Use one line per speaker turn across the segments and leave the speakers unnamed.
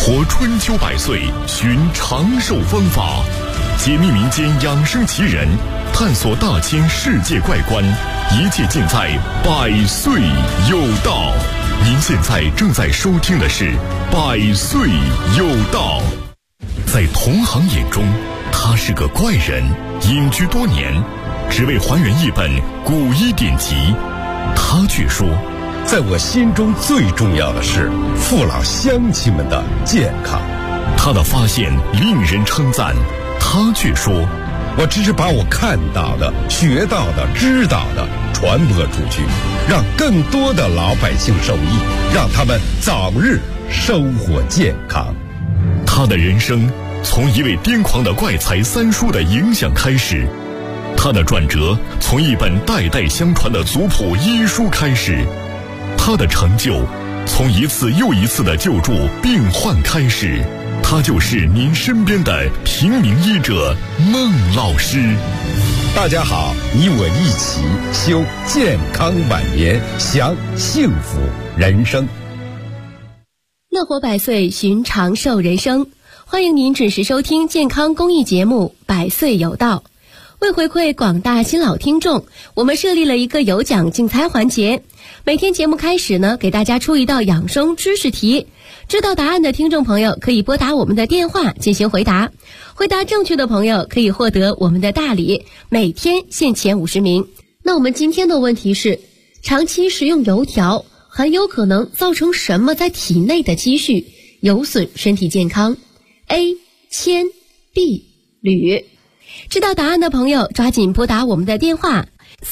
活春秋百岁，寻长寿方法，解密民间养生奇人，探索大千世界怪观，一切尽在百岁有道。您现在正在收听的是百岁有道。在同行眼中，他是个怪人，隐居多年，只为还原一本古医典籍。他却说，
在我心中最重要的是父老乡亲们的健康。
他的发现令人称赞，他却说，
我只是把我看到的、学到的、知道的传播出去，让更多的老百姓受益，让他们早日生活健康。
他的人生从一位癫狂的怪才三叔的影响开始，他的转折从一本代代相传的族谱医书开始，他的成就从一次又一次的救助病患开始。他就是您身边的平民医者孟老师。
大家好，你我一起修健康晚年，享幸福人生。
乐活百岁，寻长寿人生。欢迎您准时收听健康公益节目《百岁有道》。为回馈广大新老听众，我们设立了一个有奖竞猜环节。每天节目开始呢，给大家出一道养生知识题，知道答案的听众朋友可以拨打我们的电话进行回答，回答正确的朋友可以获得我们的大礼，每天限前50名。那我们今天的问题是，长期食用油条很有可能造成什么在体内的积蓄，有损身体健康？ A. 铅 B. 铝。知道答案的朋友抓紧拨打我们的电话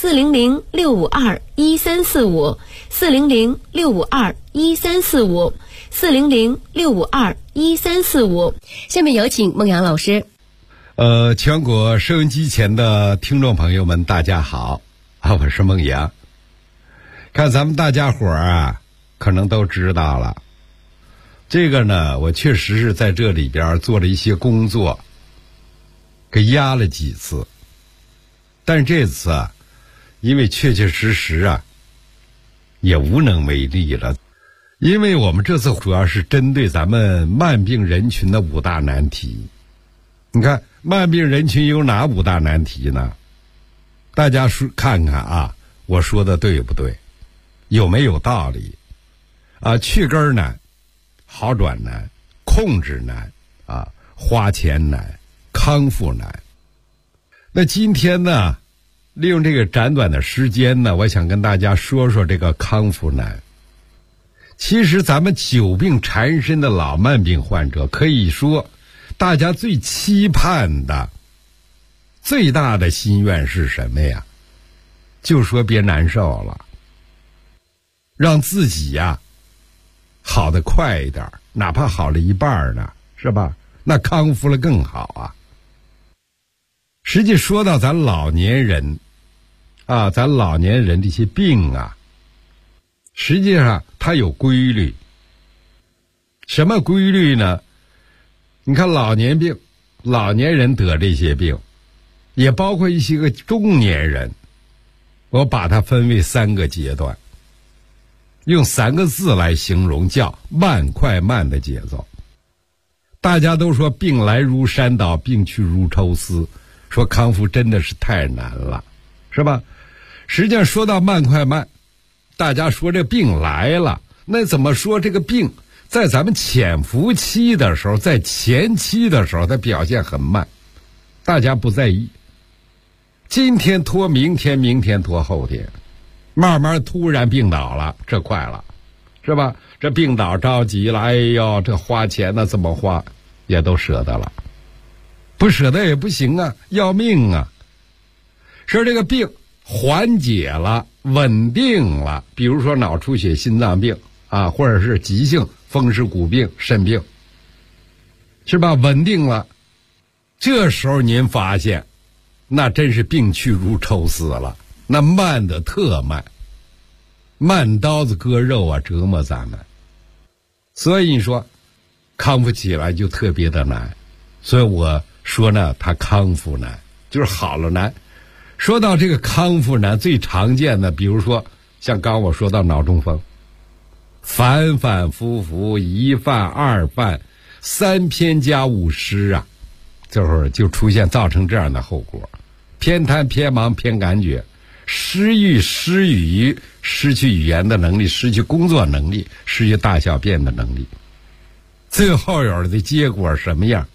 400-652-1345 400-652-1345 400-652-1345。下面有请孟阳老师。
全国收音机前的听众朋友们，大家好我是孟阳。看咱们大家伙儿可能都知道了，这个呢，我确实是在这里边做了一些工作，给压了几次，但是这次因为确确实实也无能为力了。因为我们这次主要是针对咱们慢病人群的5大难题。你看慢病人群有哪5大难题呢？大家看看我说的对不对，有没有道理去根难，好转难，控制难花钱难，康复难。那今天呢，利用这个短短的时间呢，我想跟大家说说这个康复难。其实咱们久病缠身的老慢病患者，可以说大家最期盼的最大的心愿是什么呀？就说别难受了，让自己好得快一点，哪怕好了一半呢，是吧？那康复了更好实际说到咱老年人咱老年人这些病实际上它有规律。什么规律呢？你看老年人得这些病，也包括一些个中年人，我把它分为3个阶段，用3个字来形容，叫慢快慢的节奏。大家都说病来如山倒，病去如抽丝，说康复真的是太难了，是吧？实际上说到慢快慢，大家说这病来了，那怎么说这个病在咱们潜伏期的时候，在前期的时候它表现很慢，大家不在意，今天拖明天，明天拖后天，慢慢突然病倒了，这快了，是吧？这病倒着急了，哎呦，这花钱呢怎么花也都舍得了，不舍得也不行要命说这个病缓解了，稳定了，比如说脑出血、心脏病或者是急性风湿骨病、肾病，是吧？稳定了，这时候您发现那真是病去如抽丝了，那慢的特慢，慢刀子割肉折磨咱们。所以你说康复起来就特别的难，所以我说呢，它康复难就是好了难。说到这个康复难，最常见的比如说像刚我说到脑中风，反反复复，一犯二犯， 3偏加5失啊，这会儿就出现造成这样的后果：偏瘫、偏盲、偏感觉，失语、失语，失去语言的能力，失去工作能力，失去大小便的能力。最后有的结果什么样？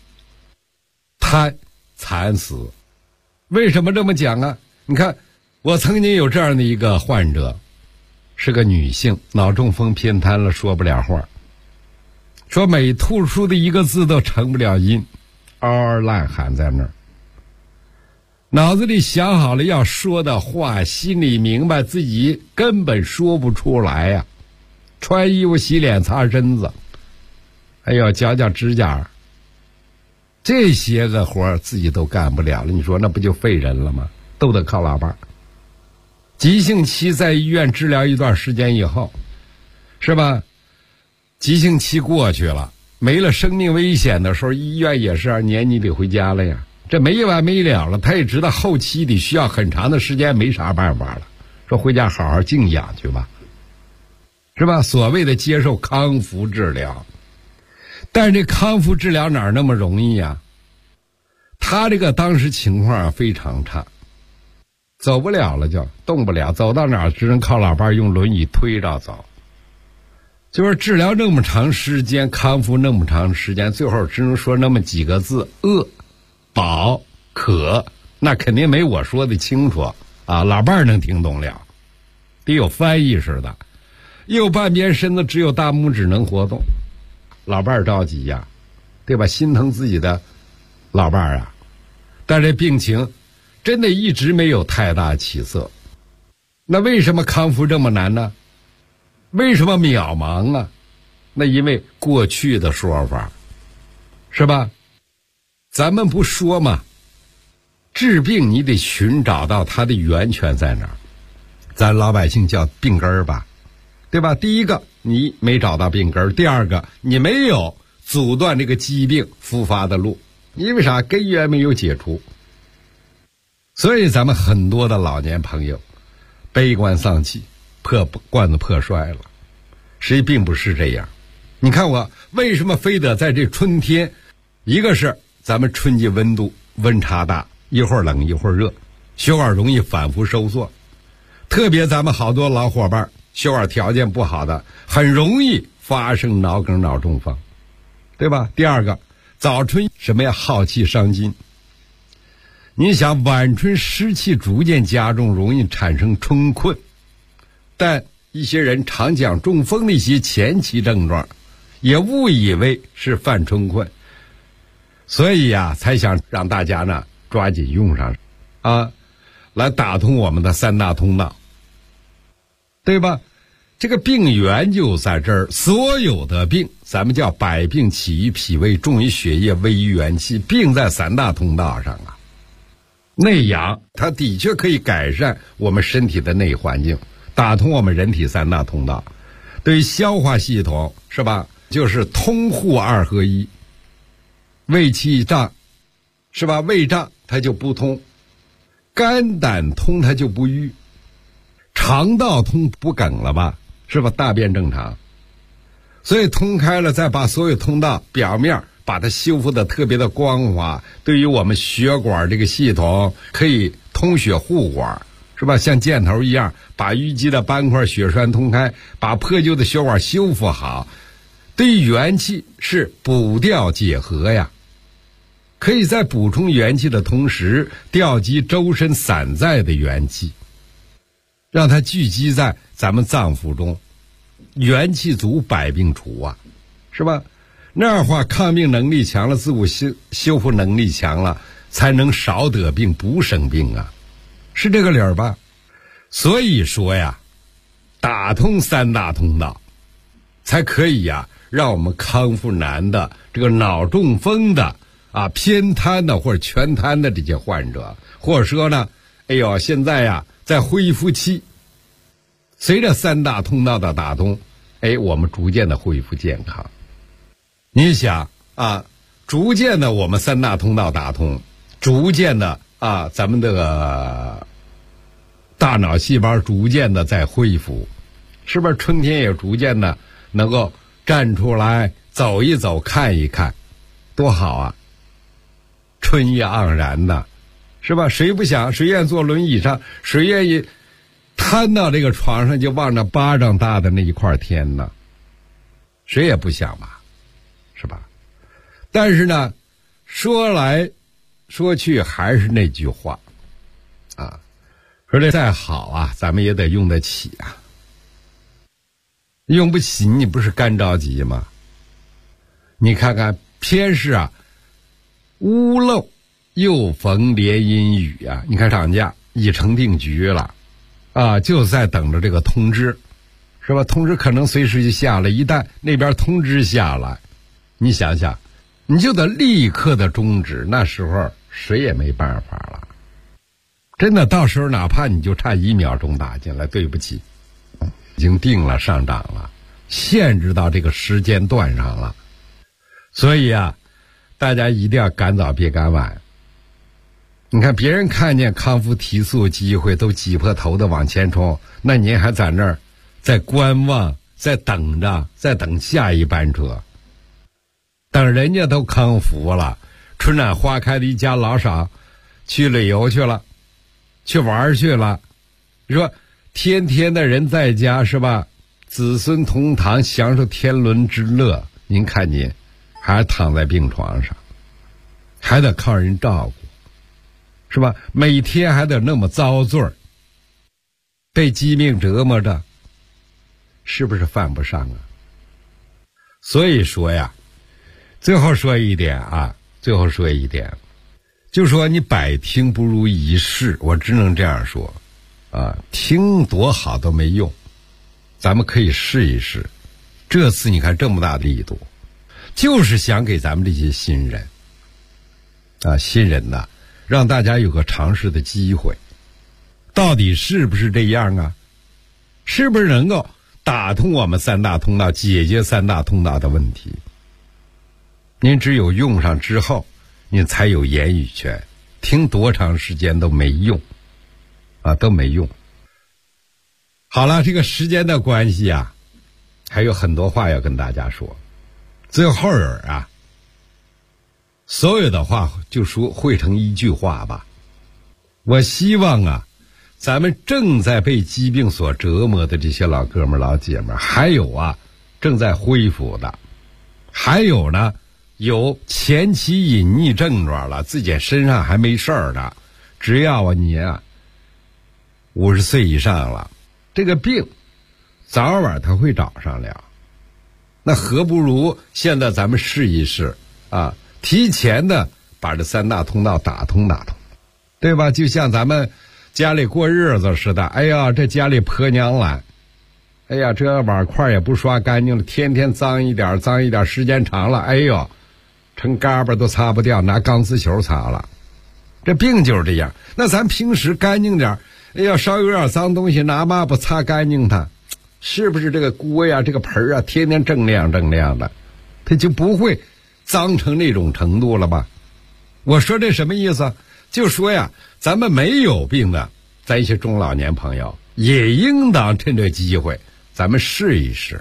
惨死。为什么这么讲啊？你看，我曾经有这样的一个患者，是个女性，脑中风偏瘫了，说不了话，说每吐出的一个字都成不了音，嗷嗷烂喊在那儿。脑子里想好了要说的话，心里明白自己根本说不出来呀。穿衣服、洗脸、擦身子，还有绞指甲，这些个活自己都干不了了，你说那不就废人了吗？都得靠老伴。急性期在医院治疗一段时间以后，是吧？急性期过去了，没了生命危险的时候，医院也是撵你得回家了呀。这没完没了了，他也知道后期得需要很长的时间，没啥办法了，说回家好好静养去吧，是吧？所谓的接受康复治疗，但是这康复治疗哪那么容易啊？他这个当时情况非常差，走不了了，就动不了，走到哪儿只能靠老伴用轮椅推着走。就是治疗那么长时间，康复那么长时间，最后只能说那么几个字：饿、饱、渴。那肯定没我说的清楚啊，老伴能听懂了，得有翻译似的。右半边身子只有大拇指能活动，老伴着急呀，对吧？心疼自己的老伴啊，但这病情真的一直没有太大起色。那为什么康复这么难呢？为什么渺茫啊？那因为过去的说法，是吧？咱们不说嘛，治病你得寻找到它的源泉在哪儿，咱老百姓叫病根儿吧，对吧？第一个你没找到病根儿，第二个你没有阻断这个疾病复发的路，因为啥？根源没有解除。所以咱们很多的老年朋友悲观丧气，罐子破摔了，实际并不是这样。你看我为什么非得在这春天，一个是咱们春季温差大，一会儿冷一会儿热，血管容易反复收缩，特别咱们好多老伙伴血管条件不好的，很容易发生脑梗、脑中风，对吧？第二个，早春什么呀？耗气伤筋。你想晚春湿气逐渐加重，容易产生春困，但一些人常讲中风的一些前期症状，也误以为是犯春困，所以呀，才想让大家呢抓紧用上啊，来打通我们的3大通道，对吧？这个病源就在这儿，所有的病咱们叫百病起于脾胃，重于血液，危于元气，病在3大通道上啊。内养它的确可以改善我们身体的内环境，打通我们人体3大通道。对于消化系统，是吧？就是通户2合1。胃气胀，是吧？胃胀它就不通，肝胆通它就不郁，肠道通不梗了吧，是吧？大便正常，所以通开了，再把所有通道表面把它修复的特别的光滑，对于我们血管这个系统可以通血护管，是吧？像箭头一样，把淤积的斑块血栓通开，把破旧的血管修复好，对于元气是补调解和呀，可以在补充元气的同时调集周身散在的元气，让它聚集在咱们脏腑中，元气足，百病除啊，是吧？那样的话，抗病能力强了，自我修复能力强了，才能少得病，不生病啊，是这个理儿吧？所以说呀，打通3大通道，才可以呀，让我们康复难的这个脑中风的啊、偏瘫的或者全瘫的这些患者，或者说呢，哎呦，现在呀在恢复期，随着3大通道的打通，哎，我们逐渐的恢复健康。你想啊，逐渐的我们3大通道打通，逐渐的啊，咱们这个大脑细胞逐渐的在恢复，是不是春天也逐渐的能够站出来走一走看一看，多好啊，春意盎然的，是吧？谁不想？谁愿意坐轮椅上？谁愿意瘫到这个床上就望着巴掌大的那一块天呢？谁也不想吧，是吧？但是呢，说来说去还是那句话啊，说这再好啊，咱们也得用得起啊。用不起你不是干着急吗？你看看偏是啊屋漏又逢连阴雨啊，你看涨价已成定局了啊，就在等着这个通知，是吧？通知可能随时就下来，一旦那边通知下来，你想想你就得立刻的终止，那时候谁也没办法了。真的，到时候哪怕你就差1秒钟打进来，对不起，已经定了上涨了，限制到这个时间段上了。所以啊，大家一定要赶早别赶晚。你看别人看见康复提速机会都挤破头的往前冲，那您还在那儿在观望，在等着，在等下一班车，等人家都康复了，春暖花开的一家老少去旅游去了，去玩去了，说天天的人在家，是吧？子孙同堂享受天伦之乐，您看您还躺在病床上，还得靠人照顾，是吧？每天还得那么遭罪，被疾病折磨着，是不是犯不上啊？所以说呀，最后说一点，就说你百听不如一试，我只能这样说啊，听多好都没用，咱们可以试一试。这次你看这么大的力度，就是想给咱们这些新人啊，让大家有个尝试的机会，到底是不是这样啊？是不是能够打通我们3大通道，解决3大通道的问题？您只有用上之后，您才有言语权，听多长时间都没用啊，都没用。好了，这个时间的关系啊，还有很多话要跟大家说。最后啊，所有的话就说汇成一句话吧。我希望啊，咱们正在被疾病所折磨的这些老哥们老姐们，还有啊正在恢复的，还有呢有前期隐匿症状了，自己身上还没事儿的，只要你啊50岁以上了，这个病早晚它会找上了，那何不如现在咱们试一试啊，提前的把这3大通道打通，对吧？就像咱们家里过日子似的，哎呀，这家里婆娘懒，哎呀，这碗筷也不刷干净了，天天脏一点，时间长了，哎呦，成嘎巴都擦不掉，拿钢丝球擦了。这病就是这样。那咱平时干净点，哎呀，稍有点脏东西，拿抹布擦干净它，是不是这个锅呀，这个盆啊，天天锃亮的，它就不会脏成那种程度了吧？我说这什么意思？就说呀，咱们没有病的，咱一些中老年朋友也应当趁这机会，咱们试一试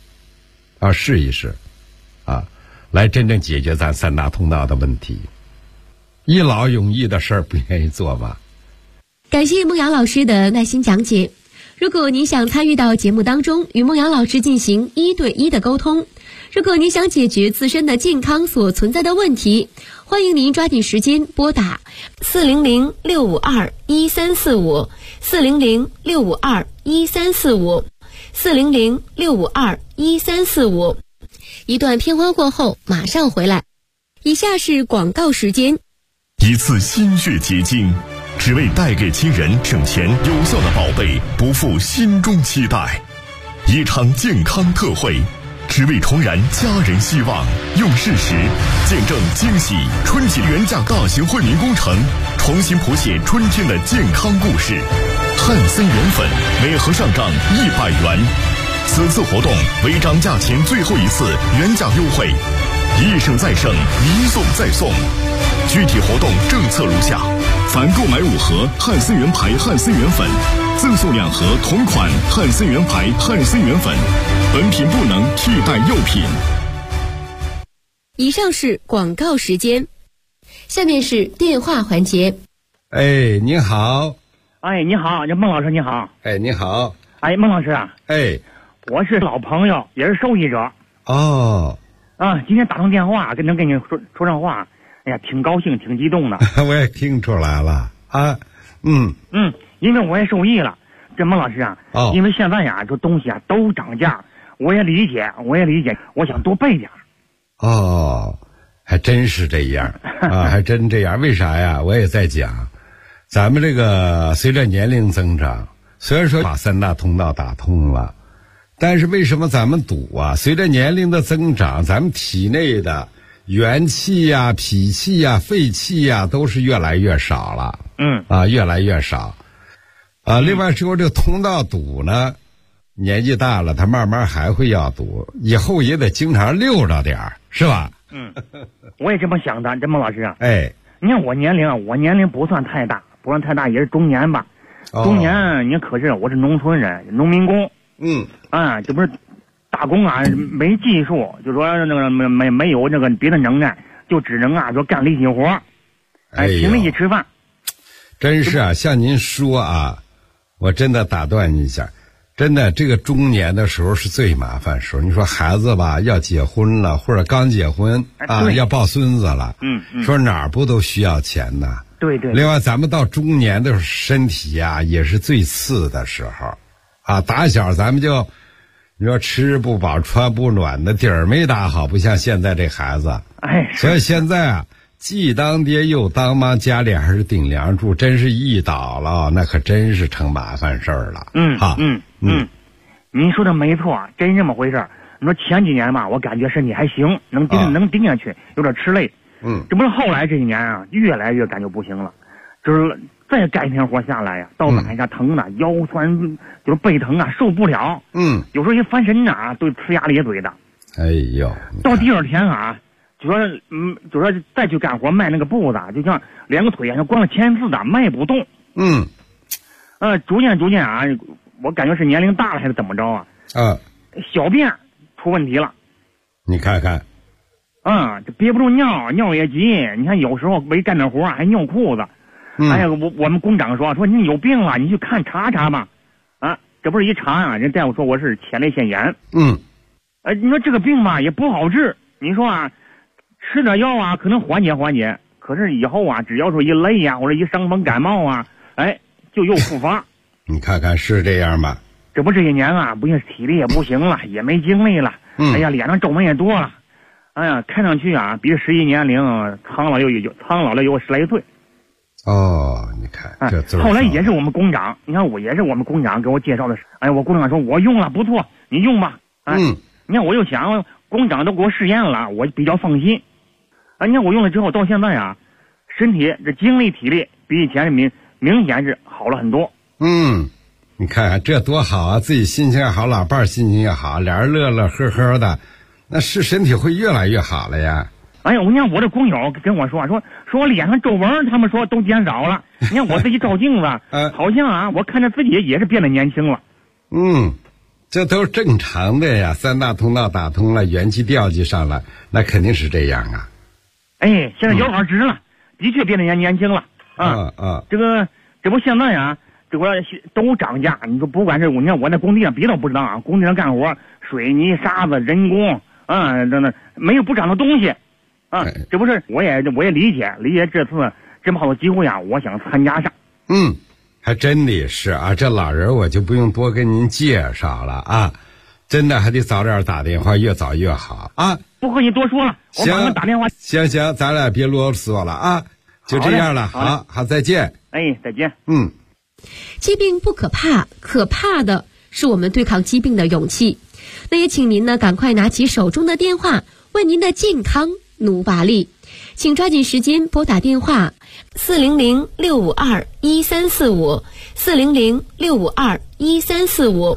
啊，来真正解决咱3大通道的问题。一劳永逸的事儿不愿意做吗？
感谢孟阳老师的耐心讲解。如果您想参与到节目当中，与孟阳老师进行1对1的沟通，如果您想解决自身的健康所存在的问题，欢迎您抓紧时间拨打400-652-1345 400-652-1345 400-652-1345。一段片花过后马上回来。以下是广告时间。
一次心血结晶，只为带给亲人省钱有效的宝贝不负心中期待。一场健康特惠，只为重燃家人希望，用事实见证惊喜春节原价大型惠民工程，重新谱写春天的健康故事。汉森元粉每盒上涨100元，此次活动为涨价前最后一次原价优惠，一省再省，一送再送。具体活动政策如下：凡购买5盒汉森元牌汉森元粉，赠送2盒同款汉森元牌汉森元粉，本品不能替代药品。
以上是广告时间，下面是电话环节。
哎，你好。
哎，你好，这孟老师你好。
哎，你好。
哎，孟老师啊。
哎，
我是老朋友，也是受益者。
哦。
啊，今天打通电话能跟你说上话，哎呀，挺高兴，挺激动的。
我也听出来了啊。
因为我也受益了。这孟老师啊，因为现在呀，这东西啊都涨价，我也理解，我想多备点。
哦，还真是这样啊，还真这样。为啥呀？我也在讲，咱们这个随着年龄增长，虽然说把3大通道打通了，但是为什么咱们赌啊？随着年龄的增长，咱们体内的元气呀、脾气呀、肺气呀都是越来越少了。越来越少。另外说这个通道赌呢，年纪大了，他慢慢还会要赌，以后也得经常溜着点儿，是吧？
我也这么想的，这孟老师啊。
哎，
你看我年龄不算太大，也是中年吧。中年，你可是我是农村人，农民工。这不是打工啊，没技术，就说那个没有那个别的能耐，就只能啊说干力气活，凭力气吃饭。
真是啊，像您说啊，我真的打断你一下，真的这个中年的时候是最麻烦时候。你说孩子吧，要结婚了，或者刚结婚要抱孙子了，说哪儿不都需要钱呢？
对。
另外，咱们到中年的时候，身体啊也是最次的时候，打小咱们就，你说吃不饱穿不暖的，底儿没打好，不像现在这孩子。所以现在啊，既当爹又当妈，家里还是顶梁柱，真是一倒了，那可真是成麻烦事儿了。
您说的没错，真这么回事儿。你说前几年吧，我感觉身体还行，能顶下去，有点吃累。这不是后来这几年啊，越来越感觉不行了，就是再干一天活下来呀，到晚上疼的，腰酸，就是背疼啊，受不了。有时候一翻身啊，都呲牙咧嘴的。
哎呦，
到第二天啊。就说再去干活迈那个步子，就像两个腿像关了铅似的，迈不动。逐渐啊，我感觉是年龄大了还是怎么着啊？小便出问题了。
你看看。
这憋不住尿也急。你看有时候没干点活还尿裤子。哎呀，我们工长说你有病了，你去查吧。这不是一查啊，人大夫说我是前列腺炎。你说这个病吧也不好治，你说啊。吃点药啊，可能缓解，可是以后啊，只要说一累呀，或者一伤风感冒啊，就又复发。
你看看是这样吗？
这不这些年啊，不行，体力也不行了，也没精力了。哎呀，脸上皱纹也多了。哎呀，看上去啊，比这实际年龄苍老了有10来岁。
你看这字。
后来也是我们工长，你看我也是我们工长给我介绍的。我工长说我用了不错，你用吧。你看我又想，工长都给我试验了，我比较放心。你看我用了之后，到现在啊，身体这精力体力比以前明显是好了很多。
你看看这多好啊！自己心情也好，老伴儿心情也好，俩人乐乐呵呵的，那是身体会越来越好了呀。
你看我这工友跟我说我脸上皱纹，他们说都减少了。你看我自己照镜子，好像啊，我看着自己也是变得年轻了。
这都是正常的呀。3大通道打通了，元气调剂上来，那肯定是这样啊。
现在摇好直了，的确变得年轻了这不现在啊，这个都涨价。你说不管是你看我在工地上，别的不知道啊，工地上干活，水泥、沙子、人工没有不涨的东西这不是我也理解这次这么好的机会啊，我想参加上。
还真的也是啊，这老人我就不用多跟您介绍了啊，真的还得早点打电话，越早越好啊。
不和你多说了，我马上打电话。
行，咱俩别啰嗦了啊，就这样了。好，再见。
再见。
疾病不可怕，可怕的是我们对抗疾病的勇气。那也请您呢赶快拿起手中的电话，为您的健康努把力。请抓紧时间拨打电话400-652-1345 400-652-1345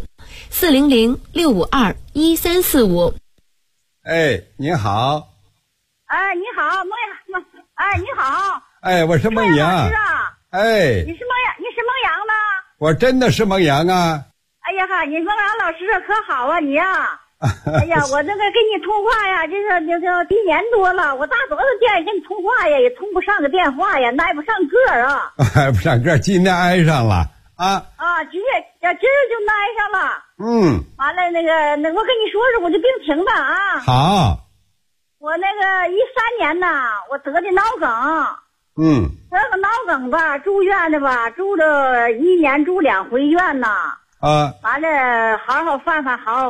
400-652-1345。
你好。
你好，孟阳。你好。
我是孟阳。
老师啊。你是孟阳吗？
我真的是孟阳啊。
哎呀哈，你孟阳老师可好啊你啊。 哎呀，我这个跟你通话呀，这个1年多了，我打多少电跟你通话呀，也通不上个电话呀，挨不上个儿啊。
挨不上个儿，今天挨上了啊。
啊，今儿就挨上了。完了我跟你说说我这病情吧啊。
好。
我那个13年呐，我得的脑梗。得个脑梗吧，住院的吧，住了1年，住2回院呐。完了，好好饭。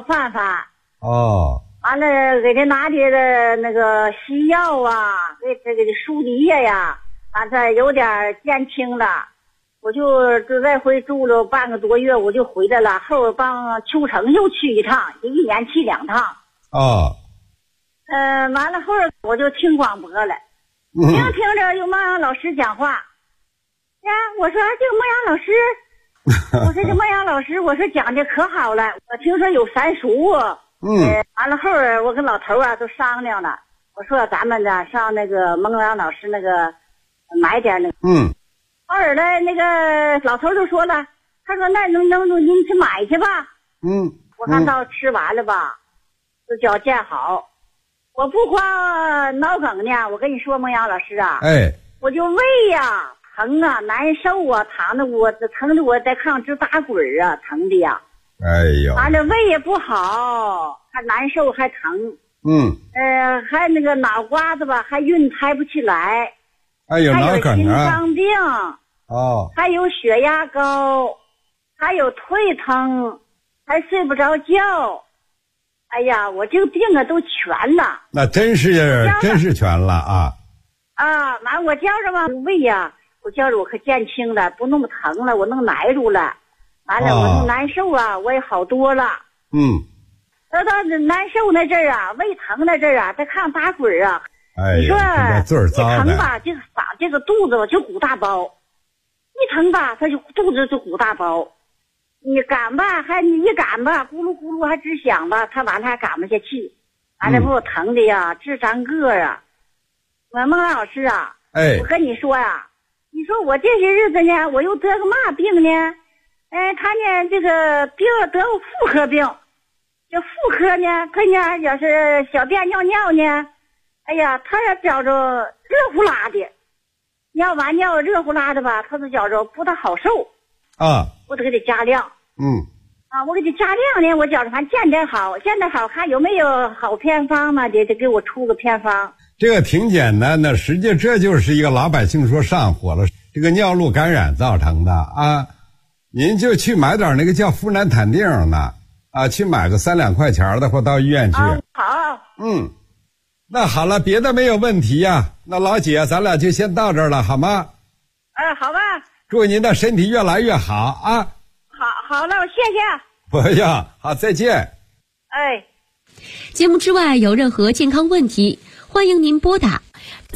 哦。完了，给他拿的那个西药啊，给这个舒迪呀，完了有点减轻了。我就再回住了半个多月，我就回来了。后帮秋城又去一趟，就1年去2趟。
哦。
完了后我就听广播了，听着有孟阳老师讲话。呀，我说这个孟阳老师，我说这孟阳老师，我说讲的可好了。我听说有三熟。完了后我跟老头啊都商量了，我说咱们呢上那个孟阳老师那个买点那个。后来那个老头就说了，他说那能您去买去吧。我看到吃完了吧，就脚见好。我不光脑梗呢，我跟你说孟阳老师啊，我就胃呀疼啊，难受啊，疼的我在炕上直打滚啊，疼的呀。
哎呦，
完了胃也不好，还难受还疼。还那个脑瓜子吧，还孕胎不起来。
还有脑梗啊，
还有心脏病。还有血压高，还有腿疼，还睡不着觉。哎呀，我这个病啊都全了。那
真是全了啊！
完我觉着吧，胃呀，我觉着我可减轻了，不那么疼了，我能耐住了。完了，我那难受啊，我也好多了。到难受那阵儿啊，胃疼那阵儿啊，在炕上打滚啊。你说一疼吧，这个肚子就鼓大包；一疼吧，它就肚子就鼓大包。你赶吧，你一赶吧，咕噜咕噜还直响吧，他完了还赶不下去，完了给我疼的呀，直长个啊！我孟老师啊，我跟你说呀，你说我这些日子呢，我又得个嘛病呢？他呢这个病得个妇科病，这妇科呢，他呢要是小便尿尿呢，哎呀，他也觉着热乎拉的，尿完尿热乎拉的吧，他就觉着不大好受。我得给他加量。我给他加量呢，我觉着反正见得好，看有没有好偏方嘛，得给我出个偏方。
这个挺简单的，实际这就是一个老百姓说上火了，这个尿路感染造成的啊。您就去买点那个叫呋喃坦定的啊，去买个3-2块钱的，或到医院去。
好。
那好了，别的没有问题呀。那老姐，咱俩就先到这儿了，好吗？
好吧。
祝您的身体越来越好啊！
好了，谢谢。
不要，好，再见。
节目之外有任何健康问题，欢迎您拨打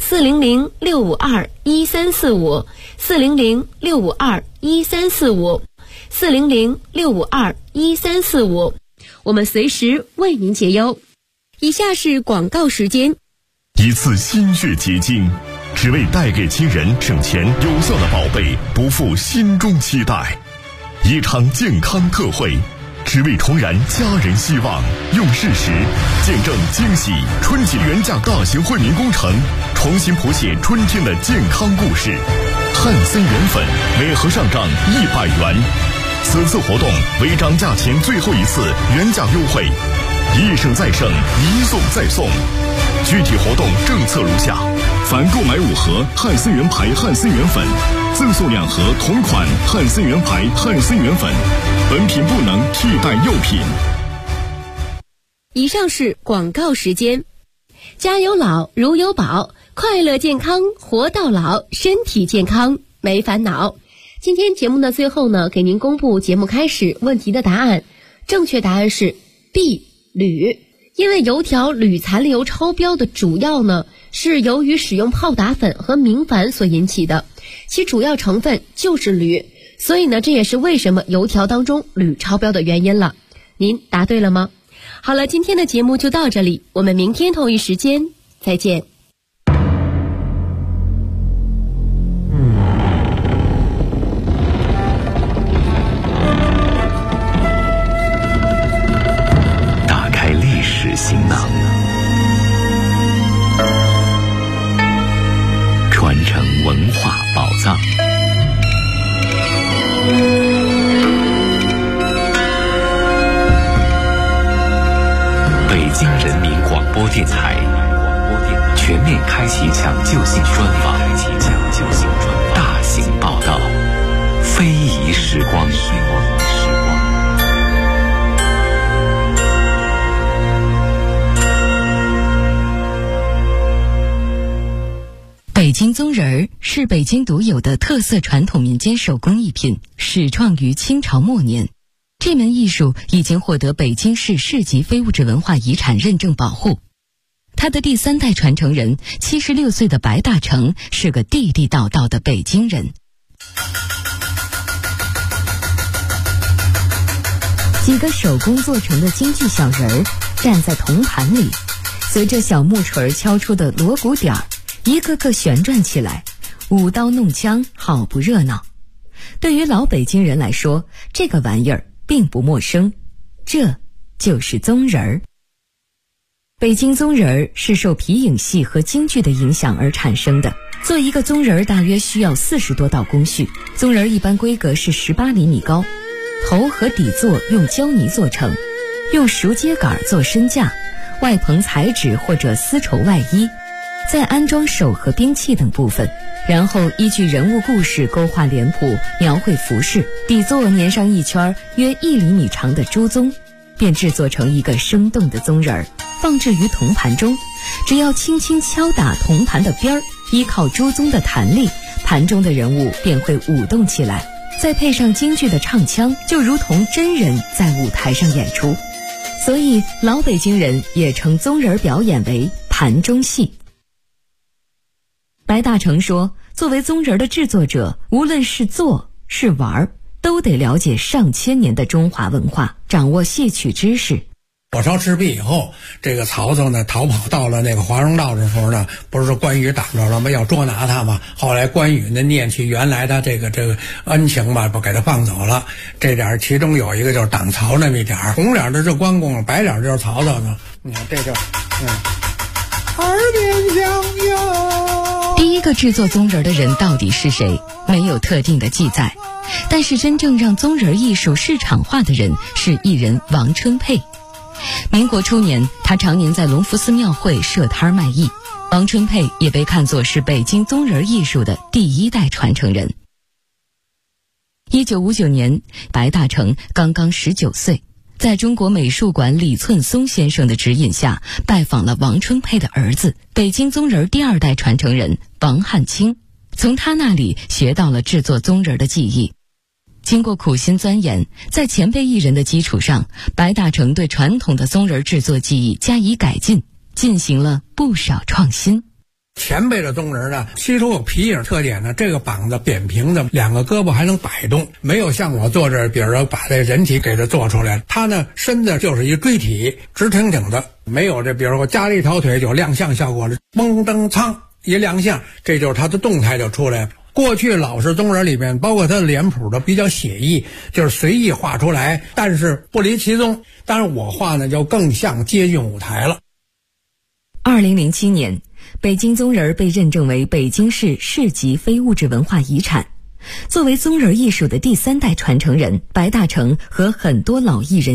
400-652-1345 400-652-1345 400-652-1345，我们随时为您解忧。以下是广告时间。
一次心血结晶，只为带给亲人省钱有效的宝贝，不负心中期待。一场健康特惠，只为重燃家人希望，用事实见证惊喜春节原价大型惠民工程，重新谱写春天的健康故事。汉森元粉每盒上涨100元，此次活动为涨价前最后一次原价优惠，一省再省，一送再送。具体活动政策如下：凡购买5盒汉森元牌汉森元粉，赠送2盒同款汉森元牌汉森元粉，本品不能替代药品。
以上是广告时间。家有老如有宝，快乐健康活到老，身体健康没烦恼。今天节目的最后呢，给您公布节目开始问题的答案。正确答案是 B 铝。因为油条铝残留超标的主要呢是由于使用泡打粉和明矾所引起的，其主要成分就是铝，所以呢这也是为什么油条当中铝超标的原因了。您答对了吗？好了，今天的节目就到这里，我们明天同一时间再见。
打开
北京人民广播电台全面开启抢救性专访，大型报道，非遗时光。
北京宗人儿是北京独有的特色传统民间手工艺品，始创于清朝末年。这门艺术已经获得北京市市级非物质文化遗产认证保护。他的第3代传承人76岁的白大成是个地地道道的北京人。几个手工做成的京剧小人儿站在铜盘里，随着小木锤敲出的锣鼓点儿，一个个旋转起来，舞刀弄枪，好不热闹。对于老北京人来说，这个玩意儿并不陌生，这就是宗人儿。北京宗人儿是受皮影戏和京剧的影响而产生的。做一个宗人儿大约需要40多道工序，宗人儿一般规格是18厘米高，头和底座用胶泥做成，用熟秸秆做身架，外棚彩纸或者丝绸外衣，再安装手和兵器等部分，然后依据人物故事勾画脸谱，描绘服饰，底座粘上一圈约1厘米长的猪鬃，便制作成一个生动的宗人儿，放置于铜盘中。只要轻轻敲打铜盘的边儿，依靠猪鬃的弹力，盘中的人物便会舞动起来，再配上京剧的唱腔，就如同真人在舞台上演出。所以老北京人也称宗人表演为盘中戏。白大成说，作为宗人的制作者，无论是做是玩，都得了解上千年的中华文化，掌握戏曲知识。
火烧赤壁以后，这个曹操呢逃跑到了那个华容道的时候呢，不是说关羽挡着了吗？要捉拿他嘛。后来关羽呢念起原来他这个恩情吧，不给他放走了。这点其中有一个就是挡曹那么一点，红脸的是关公，白脸就是曹操呢。你看这就耳边响哟。
第一个制作宗人的人到底是谁？没有特定的记载。但是真正让宗人艺术市场化的人是艺人王春佩。民国初年，他常年在隆福寺庙会设摊卖艺。王春佩也被看作是北京宗人艺术的第1代传承人。1959年，白大成刚刚19岁，在中国美术馆李寸松先生的指引下，拜访了王春佩的儿子，北京宗人第2代传承人王汉卿，从他那里学到了制作宗人的技艺。经过苦心钻研，在前辈艺人的基础上，白大成对传统的宗人制作技艺加以改进，进行了不少创新。
前辈的宗人呢，其中有皮影特点呢，这个膀子扁平的，2个胳膊还能摆动，没有像我做这，比如说把这人体给它做出来，他呢身子就是一锥体，直挺挺的，没有这比如说加了一条腿就亮相效果了，嘣噔噌一亮相，这就是他的动态就出来了。过去老式宗人里面，包括他的脸谱都比较写意，就是随意画出来，但是不离其宗。但是我画呢，就更像接近舞台了。
2007年，北京宗人被认证为北京市市级非物质文化遗产。作为宗人艺术的第3代传承人，白大成和很多老艺人